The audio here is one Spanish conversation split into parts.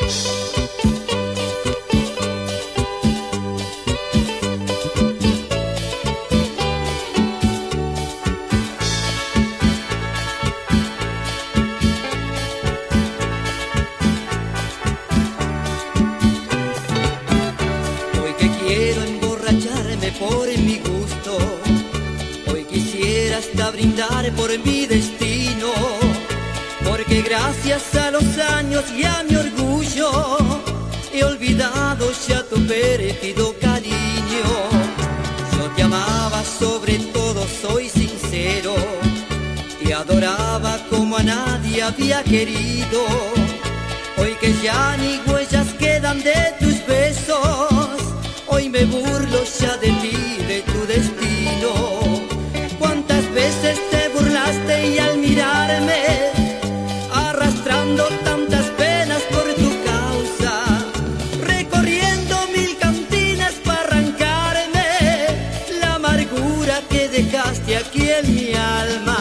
Quiero emborracharme por mi gusto, hoy quisiera hasta brindar por mi destino, porque gracias a los años y a mi orgullo he olvidado ya tu pérfido cariño. Yo te amaba sobre todo, soy sincero, te adoraba como a nadie había querido. Hoy que ya ni huellas quedan de tus besos, hoy me burlo ya de ti, de tu destino. Cuántas veces te burlaste y al mirarme, arrastrando tantas penas por tu causa, recorriendo mil cantinas para arrancarme la amargura que dejaste aquí en mi alma.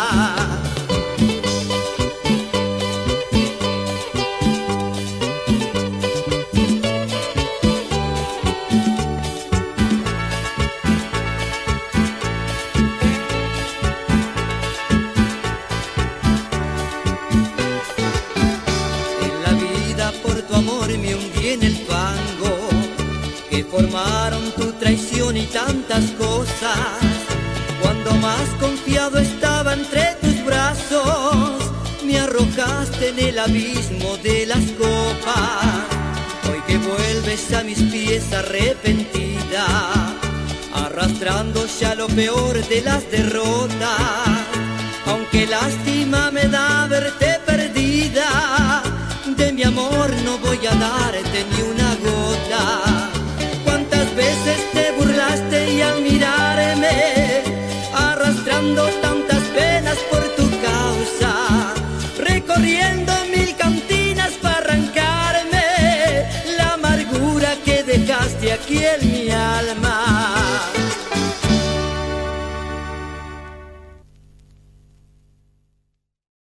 Me hundí en el fango que formaron tu traición y tantas cosas. Cuando más confiado estaba entre tus brazos, me arrojaste en el abismo de las copas. Hoy que vuelves a mis pies arrepentida, arrastrando ya lo peor de las derrotas, aunque lástima me da verte perdida, de mi amor no voy a darte ni una gota. Cuántas veces te burlaste y al mirarme, arrastrando tantas penas por tu causa, recorriendo mil cantinas para arrancarme la amargura que dejaste aquí en mi alma.